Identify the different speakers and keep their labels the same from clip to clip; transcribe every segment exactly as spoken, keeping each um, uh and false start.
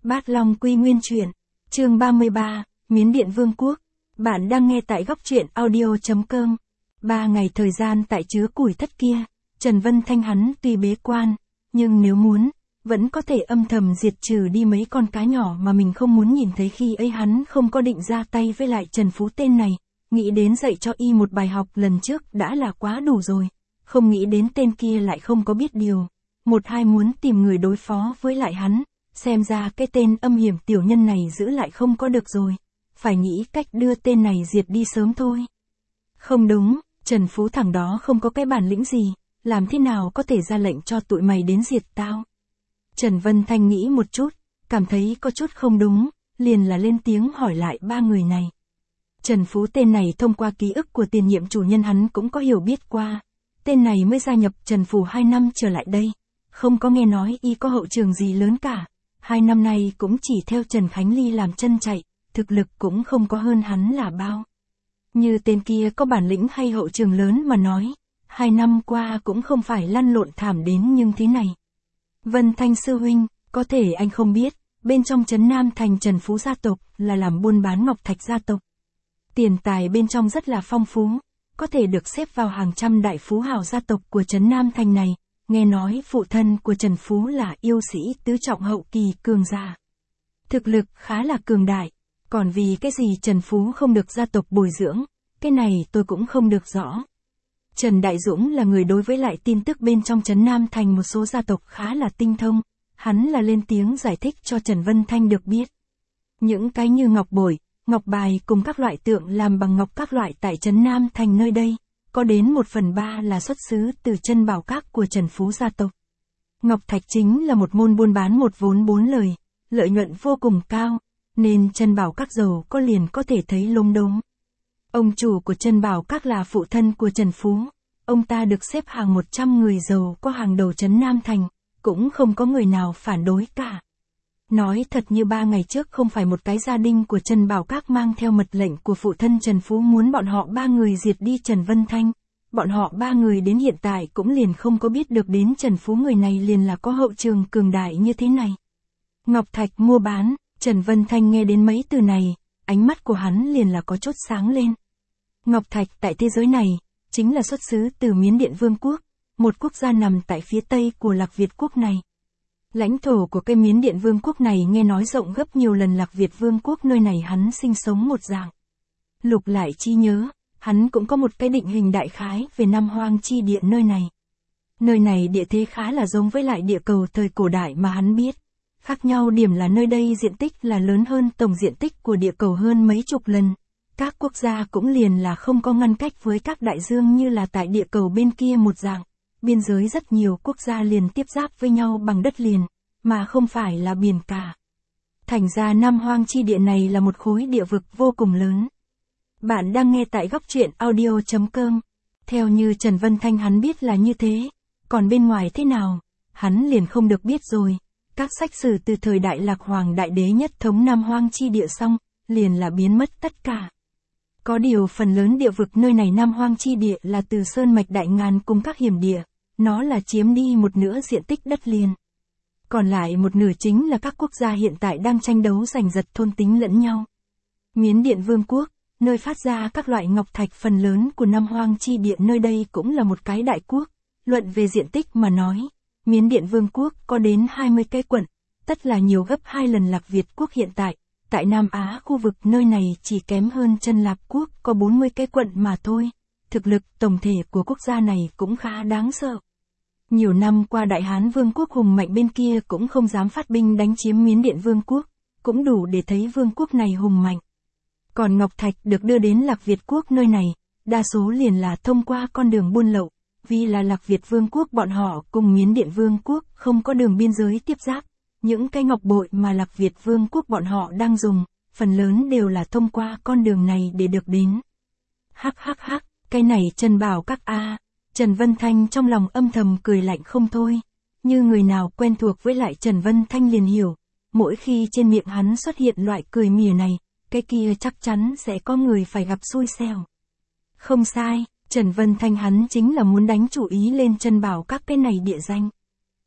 Speaker 1: Bát Long Quy Nguyên Truyện, chương ba mươi ba, Miến Điện Vương Quốc. Bạn đang nghe tại góc truyện audio chấm com. Ba ngày thời gian tại chứa củi thất kia, Trần Vân Thanh hắn tuy bế quan, nhưng nếu muốn, vẫn có thể âm thầm diệt trừ đi mấy con cá nhỏ mà mình không muốn nhìn thấy. Khi ấy hắn không có định ra tay với lại Trần Phú tên này, nghĩ đến dạy cho y một bài học lần trước đã là quá đủ rồi, không nghĩ đến tên kia lại không có biết điều, một hai muốn tìm người đối phó với lại hắn. Xem ra cái tên âm hiểm tiểu nhân này giữ lại không có được rồi, phải nghĩ cách đưa tên này diệt đi sớm thôi. Không đúng, Trần Phú thằng đó không có cái bản lĩnh gì, làm thế nào có thể ra lệnh cho tụi mày đến diệt tao. Trần Vân Thanh nghĩ một chút, cảm thấy có chút không đúng, liền là lên tiếng hỏi lại ba người này. Trần Phú tên này thông qua ký ức của tiền nhiệm chủ nhân hắn cũng có hiểu biết qua, tên này mới gia nhập Trần Phủ hai năm trở lại đây, không có nghe nói y có hậu trường gì lớn cả. Hai năm nay cũng chỉ theo Trần Khánh Ly làm chân chạy, thực lực cũng không có hơn hắn là bao. Như tên kia có bản lĩnh hay hậu trường lớn mà nói, hai năm qua cũng không phải lăn lộn thảm đến nhưng thế này. Vân Thanh sư huynh, có thể anh không biết, bên trong trấn Nam Thành Trần Phú gia tộc là làm buôn bán ngọc thạch gia tộc. Tiền tài bên trong rất là phong phú, có thể được xếp vào hàng trăm đại phú hào gia tộc của trấn Nam Thành này. Nghe nói phụ thân của Trần Phú là yêu sĩ tứ trọng hậu kỳ cường giả. Thực lực khá là cường đại, còn vì cái gì Trần Phú không được gia tộc bồi dưỡng, cái này tôi cũng không được rõ. Trần Đại Dũng là người đối với lại tin tức bên trong trấn Nam Thành một số gia tộc khá là tinh thông, hắn là lên tiếng giải thích cho Trần Vân Thanh được biết. Những cái như ngọc bội, ngọc bài cùng các loại tượng làm bằng ngọc các loại tại trấn Nam Thành nơi đây. Có đến một phần ba là xuất xứ từ chân bảo các của Trần Phú gia tộc. Ngọc thạch chính là một môn buôn bán một vốn bốn lời, lợi nhuận vô cùng cao, nên chân bảo các giàu có liền có thể thấy lông đống. Ông chủ của chân bảo các là phụ thân của Trần Phú, ông ta được xếp hàng một trăm người giàu có hàng đầu trấn Nam Thành, cũng không có người nào phản đối cả. Nói thật như ba ngày trước không phải một cái gia đình của Trần Bảo Các mang theo mật lệnh của phụ thân Trần Phú muốn bọn họ ba người diệt đi Trần Vân Thanh, bọn họ ba người đến hiện tại cũng liền không có biết được đến Trần Phú người này liền là có hậu trường cường đại như thế này. Ngọc thạch mua bán, Trần Vân Thanh nghe đến mấy từ này, ánh mắt của hắn liền là có chút sáng lên. Ngọc thạch tại thế giới này, chính là xuất xứ từ Miến Điện Vương Quốc, một quốc gia nằm tại phía tây của Lạc Việt Quốc này. Lãnh thổ của cái Miến Điện Vương Quốc này nghe nói rộng gấp nhiều lần Lạc Việt Vương Quốc nơi này hắn sinh sống một dạng. Lục lại chi nhớ, hắn cũng có một cái định hình đại khái về Nam Hoang chi địa nơi này. Nơi này địa thế khá là giống với lại địa cầu thời cổ đại mà hắn biết. Khác nhau điểm là nơi đây diện tích là lớn hơn tổng diện tích của địa cầu hơn mấy chục lần. Các quốc gia cũng liền là không có ngăn cách với các đại dương như là tại địa cầu bên kia một dạng. Biên giới rất nhiều quốc gia liền tiếp giáp với nhau bằng đất liền, mà không phải là biển cả. Thành ra Nam Hoang chi địa này là một khối địa vực vô cùng lớn. Bạn đang nghe tại góc truyện audio chấm com. Theo như Trần Vân Thanh hắn biết là như thế, còn bên ngoài thế nào, hắn liền không được biết rồi. Các sách sử từ thời đại Lạc Hoàng Đại Đế nhất thống Nam Hoang chi địa xong, liền là biến mất tất cả. Có điều phần lớn địa vực nơi này Nam Hoang chi địa là từ Sơn Mạch Đại Ngàn cùng các hiểm địa. Nó là chiếm đi một nửa diện tích đất liền. Còn lại một nửa chính là các quốc gia hiện tại đang tranh đấu giành giật thôn tính lẫn nhau. Miến Điện Vương Quốc, nơi phát ra các loại ngọc thạch phần lớn của Nam Hoang chi địa nơi đây cũng là một cái đại quốc. Luận về diện tích mà nói, Miến Điện Vương Quốc có đến hai mươi cái quận, tất là nhiều gấp hai lần Lạc Việt Quốc hiện tại. Tại Nam Á khu vực nơi này chỉ kém hơn Chân Lạp Quốc có bốn mươi cái quận mà thôi. Thực lực tổng thể của quốc gia này cũng khá đáng sợ. Nhiều năm qua Đại Hán Vương Quốc hùng mạnh bên kia cũng không dám phát binh đánh chiếm Miến Điện Vương Quốc, cũng đủ để thấy vương quốc này hùng mạnh. Còn ngọc thạch được đưa đến Lạc Việt Quốc nơi này, đa số liền là thông qua con đường buôn lậu, vì là Lạc Việt Vương Quốc bọn họ cùng Miến Điện Vương Quốc không có đường biên giới tiếp giáp, những cái ngọc bội mà Lạc Việt Vương Quốc bọn họ đang dùng, phần lớn đều là thông qua con đường này để được đến. Hắc hắc hắc, cái này Trần Bảo Các a. Trần Vân Thanh trong lòng âm thầm cười lạnh không thôi, như người nào quen thuộc với lại Trần Vân Thanh liền hiểu, mỗi khi trên miệng hắn xuất hiện loại cười mỉa này, cái kia chắc chắn sẽ có người phải gặp xui xẻo. Không sai, Trần Vân Thanh hắn chính là muốn đánh chủ ý lên Trần Bảo Các cái này địa danh.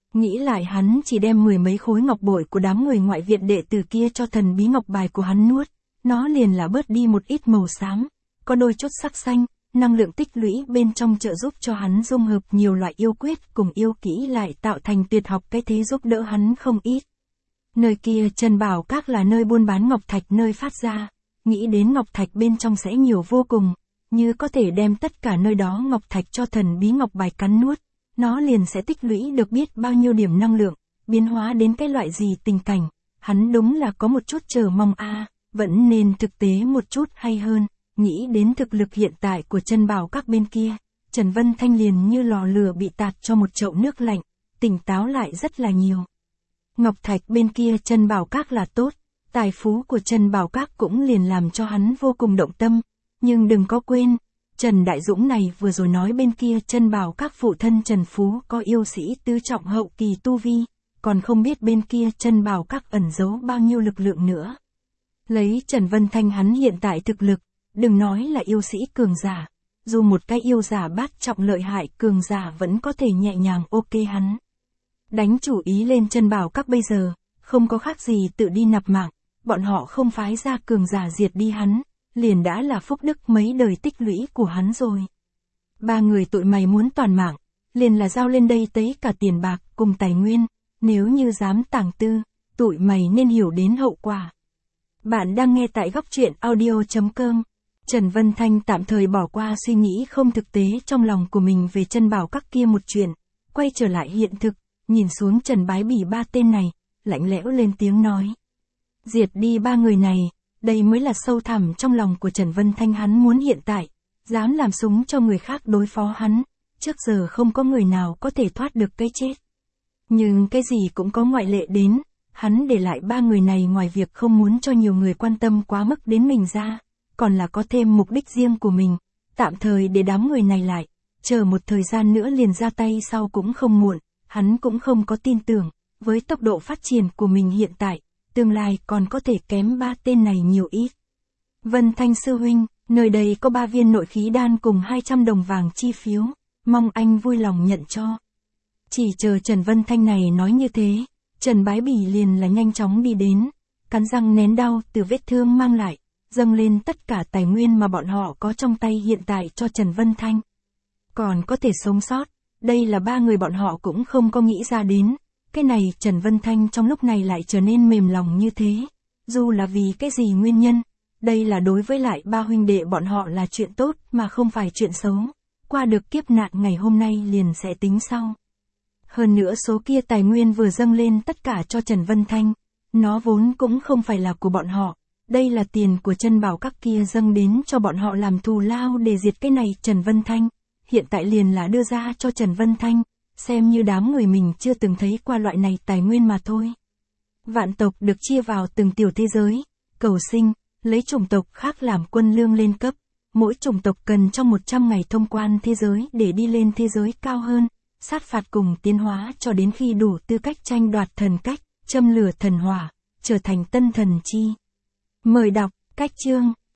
Speaker 1: Nghĩ lại hắn chỉ đem mười mấy khối ngọc bội của đám người ngoại viện đệ tử kia cho thần bí ngọc bài của hắn nuốt, nó liền là bớt đi một ít màu xám, có đôi chút sắc xanh, năng lượng tích lũy bên trong trợ giúp cho hắn dung hợp nhiều loại yêu quyết cùng yêu kỹ lại tạo thành tuyệt học cái thế giúp đỡ hắn không ít. Nơi kia Trần Bảo Các là nơi buôn bán ngọc thạch nơi phát ra, nghĩ đến ngọc thạch bên trong sẽ nhiều vô cùng, như có thể đem tất cả nơi đó ngọc thạch cho thần bí ngọc bài cắn nuốt, nó liền sẽ tích lũy được biết bao nhiêu điểm năng lượng, biến hóa đến cái loại gì tình cảnh, hắn đúng là có một chút chờ mong a, vẫn nên thực tế một chút hay hơn, nghĩ đến thực lực hiện tại của Trần Bảo Các bên kia, Trần Vân Thanh liền như lò lửa bị tạt cho một chậu nước lạnh, tỉnh táo lại rất là nhiều. Ngọc thạch bên kia Trần Bảo Các là tốt, tài phú của Trần Bảo Các cũng liền làm cho hắn vô cùng động tâm, nhưng đừng có quên, Trần Đại Dũng này vừa rồi nói bên kia Trần Bảo Các phụ thân Trần Phú có yêu sĩ tứ trọng hậu kỳ tu vi, còn không biết bên kia Trần Bảo Các ẩn giấu bao nhiêu lực lượng nữa. Lấy Trần Vân Thanh hắn hiện tại thực lực, đừng nói là yêu sĩ cường giả, dù một cái yêu giả bát trọng lợi hại cường giả vẫn có thể nhẹ nhàng ok hắn. Đánh chủ ý lên Trần Bảo Các bây giờ, không có khác gì tự đi nạp mạng, bọn họ không phái ra cường giả diệt đi hắn, liền đã là phúc đức mấy đời tích lũy của hắn rồi. Ba người tụi mày muốn toàn mạng, liền là giao lên đây tới cả tiền bạc cùng tài nguyên, nếu như dám tàng tư, tụi mày nên hiểu đến hậu quả. Bạn đang nghe tại góc truyện audio chấm com. Trần Vân Thanh tạm thời bỏ qua suy nghĩ không thực tế trong lòng của mình về Trần Bảo Các kia một chuyện, quay trở lại hiện thực, nhìn xuống Trần Bái Bỉ ba tên này, lạnh lẽo lên tiếng nói. Diệt đi ba người này, đây mới là sâu thẳm trong lòng của Trần Vân Thanh hắn muốn hiện tại, dám làm súng cho người khác đối phó hắn, trước giờ không có người nào có thể thoát được cái chết. Nhưng cái gì cũng có ngoại lệ đến, hắn để lại ba người này ngoài việc không muốn cho nhiều người quan tâm quá mức đến mình ra, còn là có thêm mục đích riêng của mình, tạm thời để đám người này lại, chờ một thời gian nữa liền ra tay sau cũng không muộn, hắn cũng không có tin tưởng, với tốc độ phát triển của mình hiện tại, tương lai còn có thể kém ba tên này nhiều ít. Vân Thanh sư huynh, nơi đây có ba viên nội khí đan cùng hai trăm đồng vàng chi phiếu, mong anh vui lòng nhận cho. Chỉ chờ Trần Vân Thanh này nói như thế, Trần Bái Bỉ liền là nhanh chóng đi đến, cắn răng nén đau từ vết thương mang lại, dâng lên tất cả tài nguyên mà bọn họ có trong tay hiện tại cho Trần Vân Thanh. Còn có thể sống sót, đây là ba người bọn họ cũng không có nghĩ ra đến, cái này Trần Vân Thanh trong lúc này lại trở nên mềm lòng như thế, dù là vì cái gì nguyên nhân, đây là đối với lại ba huynh đệ bọn họ là chuyện tốt mà không phải chuyện xấu, qua được kiếp nạn ngày hôm nay liền sẽ tính sau. Hơn nữa số kia tài nguyên vừa dâng lên tất cả cho Trần Vân Thanh, nó vốn cũng không phải là của bọn họ, đây là tiền của Trần Bảo Các kia dâng đến cho bọn họ làm thù lao để diệt cái này Trần Vân Thanh, hiện tại liền là đưa ra cho Trần Vân Thanh, xem như đám người mình chưa từng thấy qua loại này tài nguyên mà thôi. Vạn tộc được chia vào từng tiểu thế giới, cầu sinh, lấy chủng tộc khác làm quân lương lên cấp, mỗi chủng tộc cần trong một trăm ngày thông quan thế giới để đi lên thế giới cao hơn, sát phạt cùng tiến hóa cho đến khi đủ tư cách tranh đoạt thần cách, châm lửa thần hỏa, trở thành tân thần chi. Mời đọc, cách chương.